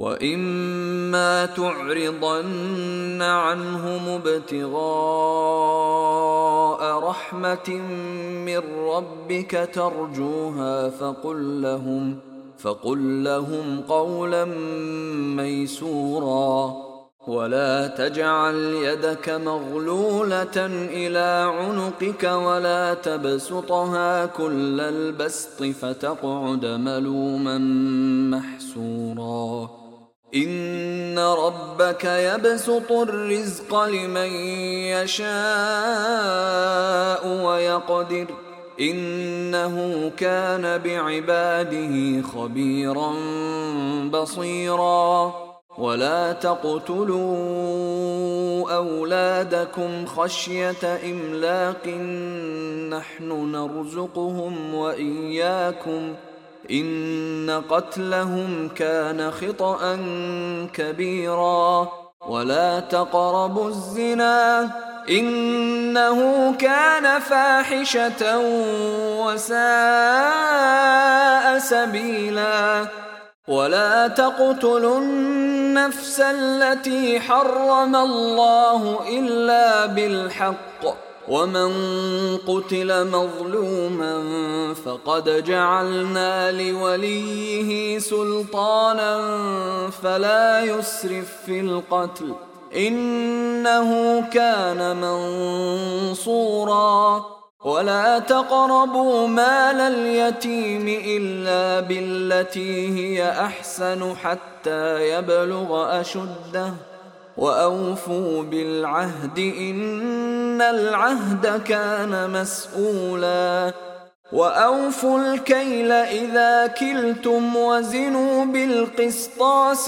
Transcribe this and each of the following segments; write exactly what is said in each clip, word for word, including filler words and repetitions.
وَإِمَّا تُعْرِضَنَّ عَنْهُمُ ابْتِغَاءَ رَحْمَةٍ مِّن رَّبِّكَ تَرْجُوهَا فَقُل لَّهُمْ فَقُل لَّهُمْ قَوْلًا مَّيْسُورًا. وَلَا تَجْعَلْ يَدَكَ مَغْلُولَةً إِلَىٰ عُنُقِكَ وَلَا تَبْسُطْهَا كُلَّ الْبَسْطِ فَتَقْعُدَ مَلُومًا مَّحْسُورًا. إِنَّ رَبَّكَ يَبْسُطُ الرِّزْقَ لِمَن يَشَاءُ وَيَقْدِرُ ۚ إِنَّهُ كَانَ بِعِبَادِهِ خَبِيرًا بَصِيرًا. وَلَا تَقْتُلُوا أَوْلَادَكُمْ خَشْيَةَ إِمْلَاقٍ ۖ نَّحْنُ نَرْزُقُهُمْ وَإِيَّاكُمْ ۚ إِنَّ قَتْلَهُمْ كَانَ خِطْئًا كَبِيرًا. وَلَا تَقْرَبُوا الزِّنَا ۖ إِنَّهُ كَانَ فَاحِشَةً وَسَاءَ سَبِيلًا. وَلَا تَقْتُلُوا النَّفْسَ الَّتِي حَرَّمَ اللَّهُ إِلَّا بِالْحَقِّ ۚ وَمَن قُتِلَ مَظْلُومًا فَقَدْ جَعَلْنَا لِوَلِيِّهِ سُلْطَانًا فَلَا يُسْرِف فِّي الْقَتْلِ ۖ إِنَّهُ كَانَ مَنصُورًا. وَلَا تَقْرَبُوا مَالَ الْيَتِيمِ إِلَّا بِالَّتِي هِيَ أَحْسَنُ حَتَّىٰ يَبْلُغَ أَشُدَّهُ ۖ وَأَوْفُوا بِالْعَهْدِ ۖ إِنَّ الْعَهْدَ كَانَ مَسْئُولًا. وَأَوْفُوا الْكَيْلَ إِذَا كِلْتُمْ وَزِنُوا بِالْقِسْطَاسِ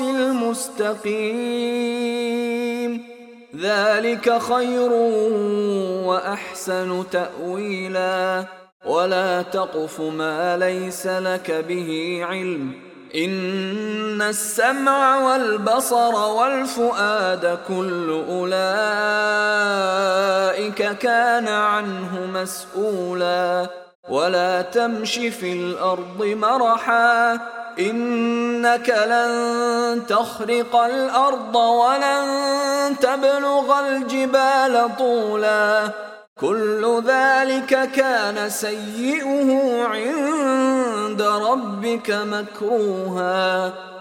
الْمُسْتَقِيمِ، ذَلِكَ خَيْرٌ وَأَحْسَنُ تَأْوِيلًا. وَلَا تَقْفُ مَا لَيْسَ لَكَ بِهِ عِلْمٌ، إِنَّ السَّمْعَ وَالْبَصَرَ وَالْفُؤَادَ كُلُّ أُولَٰئِكَ كَانَ عَنْهُ مَسْئُولًا. وَلَا تَمْشِ فِي الْأَرْضِ مَرَحًا ۖ إِنَّكَ لَن تَخْرِقَ الْأَرْضَ وَلَن تَبْلُغَ الْجِبَالَ طُولًا. كُلُّ ذَٰلِكَ كَانَ سَيِّئُهُ عِندَ رَبِّكَ مَكْرُوهًا.